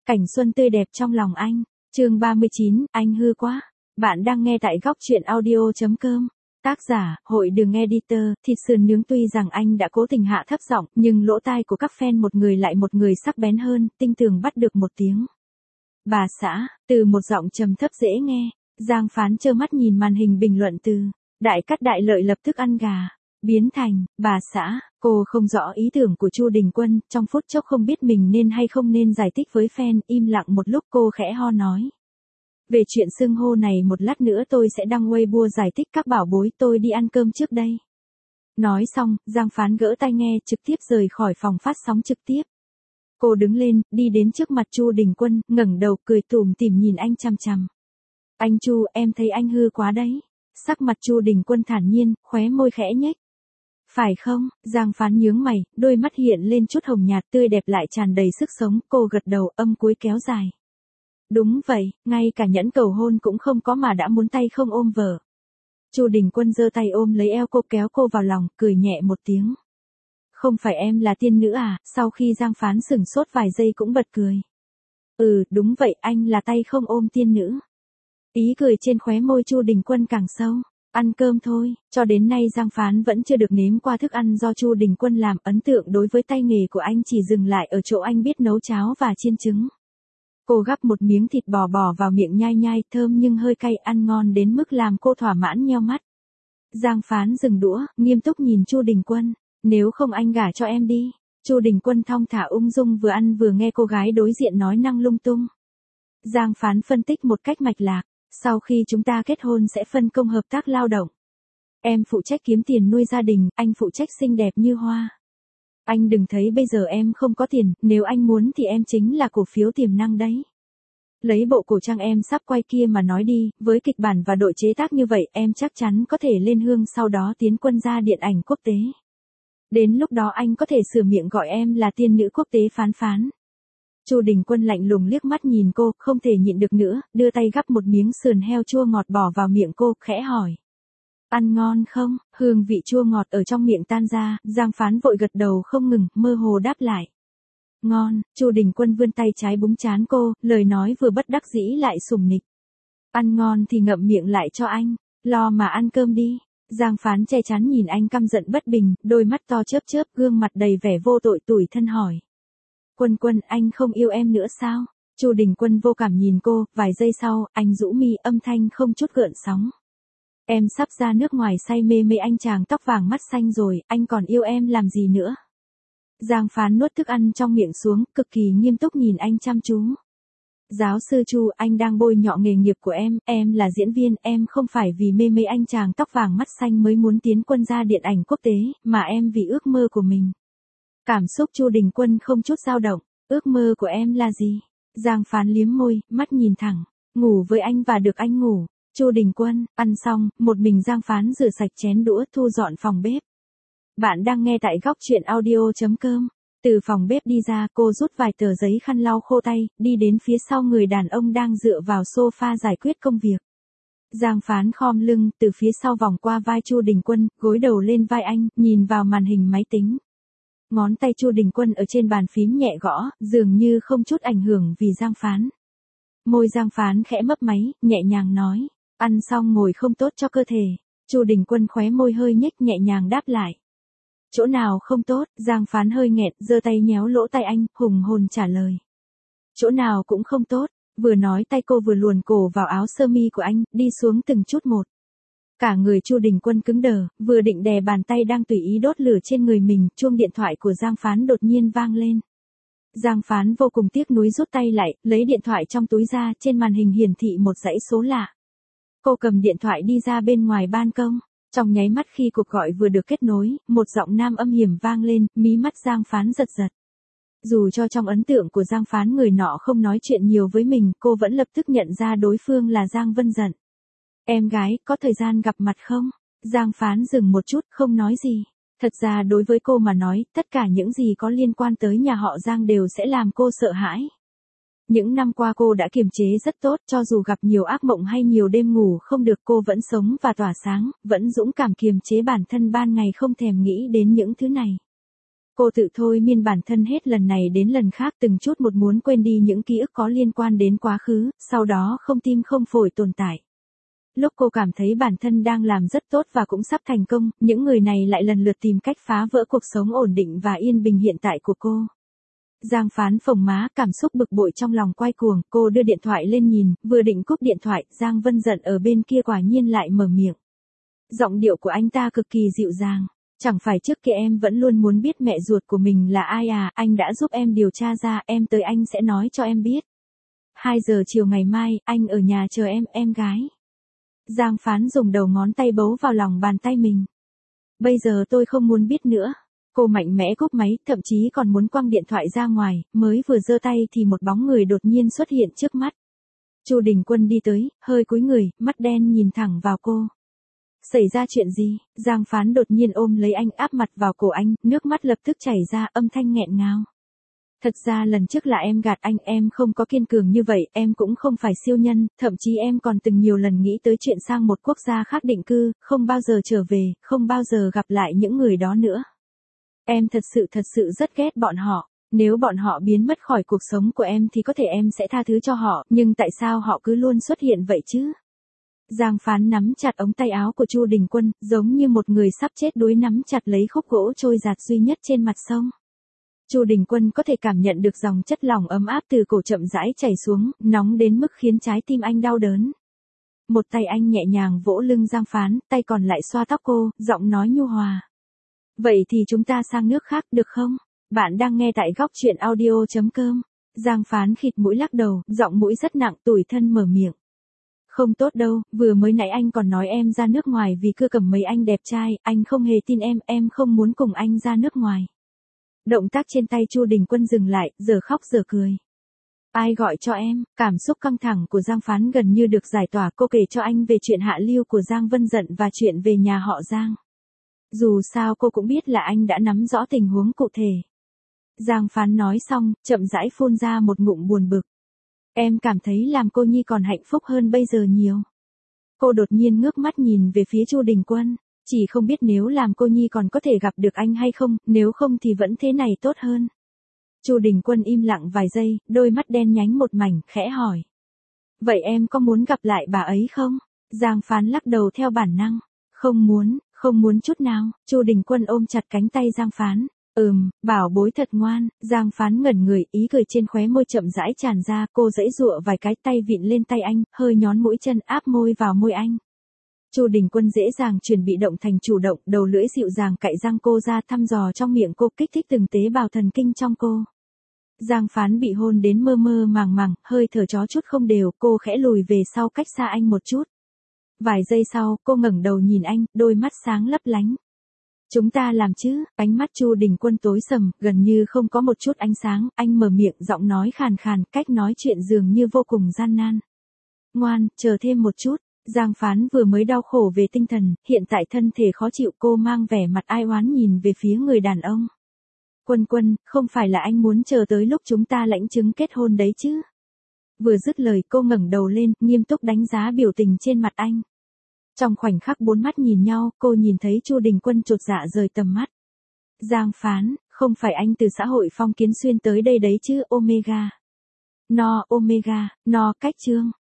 Cảnh xuân tươi đẹp trong lòng anh. Chương 39, anh hư quá. Bạn đang nghe tại góc truyện audio.com. Tác giả, Hội Đường Editor. Thịt sườn nướng tuy rằng anh đã cố tình hạ thấp giọng, nhưng lỗ tai của các fan một người lại một người sắc bén hơn, tinh tường bắt được một tiếng. Bà xã, từ một giọng trầm thấp dễ nghe, Giang Phán trơ mắt nhìn màn hình bình luận từ đại cắt đại lợi lập tức ăn gà, biến thành bà xã. Cô không rõ ý tưởng của Chu Đình Quân, trong phút chốc không biết mình nên hay không nên giải thích với fan, im lặng một lúc cô khẽ ho nói. Về chuyện xưng hô này một lát nữa tôi sẽ đăng Weibo giải thích các bảo bối, tôi đi ăn cơm trước đây. Nói xong, Giang Phán gỡ tai nghe trực tiếp rời khỏi phòng phát sóng trực tiếp. Cô đứng lên, đi đến trước mặt Chu Đình Quân, ngẩng đầu cười tủm tỉm nhìn anh chằm chằm. Anh Chu, em thấy anh hư quá đấy. Sắc mặt Chu Đình Quân thản nhiên, khóe môi khẽ nhếch. Phải không? Giang Phán nhướng mày, đôi mắt hiện lên chút hồng nhạt tươi đẹp lại tràn đầy sức sống, cô gật đầu, âm cuối kéo dài. Đúng vậy, ngay cả nhẫn cầu hôn cũng không có mà đã muốn tay không ôm vợ. Chu Đình Quân giơ tay ôm lấy eo cô, kéo cô vào lòng, cười nhẹ một tiếng. Không phải em là tiên nữ à? Sau khi Giang Phán sửng sốt vài giây cũng bật cười. Đúng vậy, anh là tay không ôm tiên nữ. Ý cười trên khóe môi Chu Đình Quân càng sâu. Ăn cơm thôi, cho đến nay Giang Phán vẫn chưa được nếm qua thức ăn do Chu Đình Quân làm, ấn tượng đối với tay nghề của anh chỉ dừng lại ở chỗ anh biết nấu cháo và chiên trứng. Cô gắp một miếng thịt bò bỏ vào miệng nhai nhai, thơm nhưng hơi cay, ăn ngon đến mức làm cô thỏa mãn nheo mắt. Giang Phán dừng đũa, nghiêm túc nhìn Chu Đình Quân, nếu không anh gả cho em đi. Chu Đình Quân thong thả ung dung vừa ăn vừa nghe cô gái đối diện nói năng lung tung. Giang Phán phân tích một cách mạch lạc. Sau khi chúng ta kết hôn sẽ phân công hợp tác lao động. Em phụ trách kiếm tiền nuôi gia đình, anh phụ trách xinh đẹp như hoa. Anh đừng thấy bây giờ em không có tiền, nếu anh muốn thì em chính là cổ phiếu tiềm năng đấy. Lấy bộ cổ trang em sắp quay kia mà nói đi, với kịch bản và đội chế tác như vậy em chắc chắn có thể lên hương, sau đó tiến quân ra điện ảnh quốc tế. Đến lúc đó anh có thể sửa miệng gọi em là tiên nữ quốc tế Phán Phán. Chu Đình Quân lạnh lùng liếc mắt nhìn cô, không thể nhịn được nữa, đưa tay gắp một miếng sườn heo chua ngọt bỏ vào miệng cô, khẽ hỏi. Ăn ngon không? Hương vị chua ngọt ở trong miệng tan ra, Giang Phán vội gật đầu không ngừng, mơ hồ đáp lại. Ngon. Chu Đình Quân vươn tay trái búng trán cô, lời nói vừa bất đắc dĩ lại sủng nịch. Ăn ngon thì ngậm miệng lại cho anh, lo mà ăn cơm đi. Giang Phán che chắn nhìn anh căm giận bất bình, đôi mắt to chớp chớp, gương mặt đầy vẻ vô tội tủi thân hỏi. Quân, anh không yêu em nữa sao? Chu Đình Quân vô cảm nhìn cô, vài giây sau, anh rũ mi, âm thanh không chút gợn sóng. Em sắp ra nước ngoài say mê anh chàng tóc vàng mắt xanh rồi, anh còn yêu em làm gì nữa? Giang Phán nuốt thức ăn trong miệng xuống, cực kỳ nghiêm túc nhìn anh chăm chú. Giáo sư Chu, anh đang bôi nhọ nghề nghiệp của em là diễn viên, em không phải vì mê anh chàng tóc vàng mắt xanh mới muốn tiến quân ra điện ảnh quốc tế, mà em vì ước mơ của mình. Cảm xúc Chu Đình Quân không chút dao động. Ước mơ của em là gì? Giang Phán liếm môi, mắt nhìn thẳng. Ngủ với anh và được anh ngủ. Chu Đình Quân, ăn xong, một mình Giang Phán rửa sạch chén đũa, thu dọn phòng bếp. Bạn đang nghe tại góc truyện audio.com. Từ phòng bếp đi ra, cô rút vài tờ giấy khăn lau khô tay, đi đến phía sau người đàn ông đang dựa vào sofa giải quyết công việc. Giang Phán khom lưng, từ phía sau vòng qua vai Chu Đình Quân, gối đầu lên vai anh, nhìn vào màn hình máy tính. Ngón tay Chu Đình Quân ở trên bàn phím nhẹ gõ, dường như không chút ảnh hưởng vì Giang Phán. Môi Giang Phán khẽ mấp máy, nhẹ nhàng nói, ăn xong ngồi không tốt cho cơ thể. Chu Đình Quân khóe môi hơi nhếch, nhẹ nhàng đáp lại. Chỗ nào không tốt? Giang Phán hơi nghẹn, giơ tay nhéo lỗ tai anh, hùng hồn trả lời. Chỗ nào cũng không tốt. Vừa nói tay cô vừa luồn cổ vào áo sơ mi của anh, đi xuống từng chút một. Cả người Chu Đình Quân cứng đờ, vừa định đè bàn tay đang tùy ý đốt lửa trên người mình, chuông điện thoại của Giang Phán đột nhiên vang lên. Giang Phán vô cùng tiếc nuối rút tay lại, lấy điện thoại trong túi ra, trên màn hình hiển thị một dãy số lạ. Cô cầm điện thoại đi ra bên ngoài ban công. Trong nháy mắt khi cuộc gọi vừa được kết nối, một giọng nam âm hiểm vang lên, mí mắt Giang Phán giật giật. Dù cho trong ấn tượng của Giang Phán người nọ không nói chuyện nhiều với mình, cô vẫn lập tức nhận ra đối phương là Giang Vân Dận. Em gái, có thời gian gặp mặt không? Giang Phán dừng một chút, không nói gì. Thật ra đối với cô mà nói, tất cả những gì có liên quan tới nhà họ Giang đều sẽ làm cô sợ hãi. Những năm qua cô đã kiềm chế rất tốt, cho dù gặp nhiều ác mộng hay nhiều đêm ngủ không được, cô vẫn sống và tỏa sáng, vẫn dũng cảm kiềm chế bản thân ban ngày, không thèm nghĩ đến những thứ này. Cô tự thôi miên bản thân hết lần này đến lần khác từng chút một muốn quên đi những ký ức có liên quan đến quá khứ, sau đó không tim không phổi tồn tại. Lúc cô cảm thấy bản thân đang làm rất tốt và cũng sắp thành công, những người này lại lần lượt tìm cách phá vỡ cuộc sống ổn định và yên bình hiện tại của cô. Giang Phán phồng má, cảm xúc bực bội trong lòng quay cuồng, cô đưa điện thoại lên nhìn, vừa định cúp điện thoại, Giang Vân Dận ở bên kia quả nhiên lại mở miệng. Giọng điệu của anh ta cực kỳ dịu dàng. Chẳng phải trước kia em vẫn luôn muốn biết mẹ ruột của mình là ai à, anh đã giúp em điều tra ra, em tới anh sẽ nói cho em biết. 2 giờ chiều ngày mai, anh ở nhà chờ em gái. Giang Phán dùng đầu ngón tay bấu vào lòng bàn tay mình. Bây giờ tôi không muốn biết nữa. Cô mạnh mẽ cúp máy, thậm chí còn muốn quăng điện thoại ra ngoài, mới vừa giơ tay thì một bóng người đột nhiên xuất hiện trước mắt. Chu Đình Quân đi tới, hơi cúi người, mắt đen nhìn thẳng vào cô. Xảy ra chuyện gì? Giang Phán đột nhiên ôm lấy anh, áp mặt vào cổ anh, nước mắt lập tức chảy ra, âm thanh nghẹn ngào. Thật ra lần trước là em gạt anh, em không có kiên cường như vậy, em cũng không phải siêu nhân, thậm chí em còn từng nhiều lần nghĩ tới chuyện sang một quốc gia khác định cư, không bao giờ trở về, không bao giờ gặp lại những người đó nữa. Em thật sự rất ghét bọn họ. Nếu bọn họ biến mất khỏi cuộc sống của em thì có thể em sẽ tha thứ cho họ, nhưng tại sao họ cứ luôn xuất hiện vậy chứ? Giang Phán nắm chặt ống tay áo của Chu Đình Quân, giống như một người sắp chết đuối nắm chặt lấy khúc gỗ trôi giạt duy nhất trên mặt sông. Chu Đình Quân có thể cảm nhận được dòng chất lỏng ấm áp từ cổ chậm rãi chảy xuống, nóng đến mức khiến trái tim anh đau đớn. Một tay anh nhẹ nhàng vỗ lưng Giang Phán, tay còn lại xoa tóc cô, giọng nói nhu hòa. Vậy thì chúng ta sang nước khác được không? Bạn đang nghe tại góc chuyện audio.com. Giang Phán khịt mũi lắc đầu, giọng mũi rất nặng, tủi thân mở miệng. Không tốt đâu, vừa mới nãy anh còn nói em ra nước ngoài vì cưa cầm mấy anh đẹp trai, anh không hề tin em không muốn cùng anh ra nước ngoài. Động tác trên tay Chu Đình Quân dừng lại, giờ khóc giờ cười. Ai gọi cho em? Cảm xúc căng thẳng của Giang Phán gần như được giải tỏa, cô kể cho anh về chuyện hạ lưu của Giang Vân Dận và chuyện về nhà họ Giang. Dù sao cô cũng biết là anh đã nắm rõ tình huống cụ thể. Giang Phán nói xong, chậm rãi phun ra một ngụm buồn bực. Em cảm thấy làm cô nhi còn hạnh phúc hơn bây giờ nhiều. Cô đột nhiên ngước mắt nhìn về phía Chu Đình Quân, chỉ không biết nếu làm cô nhi còn có thể gặp được anh hay không, nếu không thì vẫn thế này tốt hơn. Chu Đình Quân im lặng vài giây, đôi mắt đen nhánh một mảnh, khẽ hỏi. Vậy em có muốn gặp lại bà ấy không? Giang Phán lắc đầu theo bản năng. Không muốn chút nào. Chu Đình Quân ôm chặt cánh tay Giang Phán. Bảo bối thật ngoan. Giang Phán ngẩn người, ý cười trên khóe môi chậm rãi tràn ra, cô giãy giụa vài cái, tay vịn lên tay anh, hơi nhón mũi chân áp môi vào môi anh. Chu Đình Quân dễ dàng chuyển bị động thành chủ động, đầu lưỡi dịu dàng cạy răng cô ra, thăm dò trong miệng cô, kích thích từng tế bào thần kinh trong cô. Giang Phán bị hôn đến mơ mơ màng màng, hơi thở chó chút không đều, cô khẽ lùi về sau cách xa anh một chút. Vài giây sau, cô ngẩng đầu nhìn anh, đôi mắt sáng lấp lánh. Chúng ta làm chứ? Ánh mắt Chu Đình Quân tối sầm, gần như không có một chút ánh sáng, anh mở miệng, giọng nói khàn khàn, cách nói chuyện dường như vô cùng gian nan. Ngoan, chờ thêm một chút. Giang Phán vừa mới đau khổ về tinh thần, hiện tại thân thể khó chịu, cô mang vẻ mặt ai oán nhìn về phía người đàn ông. Quân, không phải là anh muốn chờ tới lúc chúng ta lãnh chứng kết hôn đấy chứ? Vừa dứt lời cô ngẩng đầu lên, nghiêm túc đánh giá biểu tình trên mặt anh. Trong khoảnh khắc bốn mắt nhìn nhau, cô nhìn thấy Chu Đình Quân chột dạ rời tầm mắt. Giang Phán, không phải anh từ xã hội phong kiến xuyên tới đây đấy chứ? Omega, cách chương.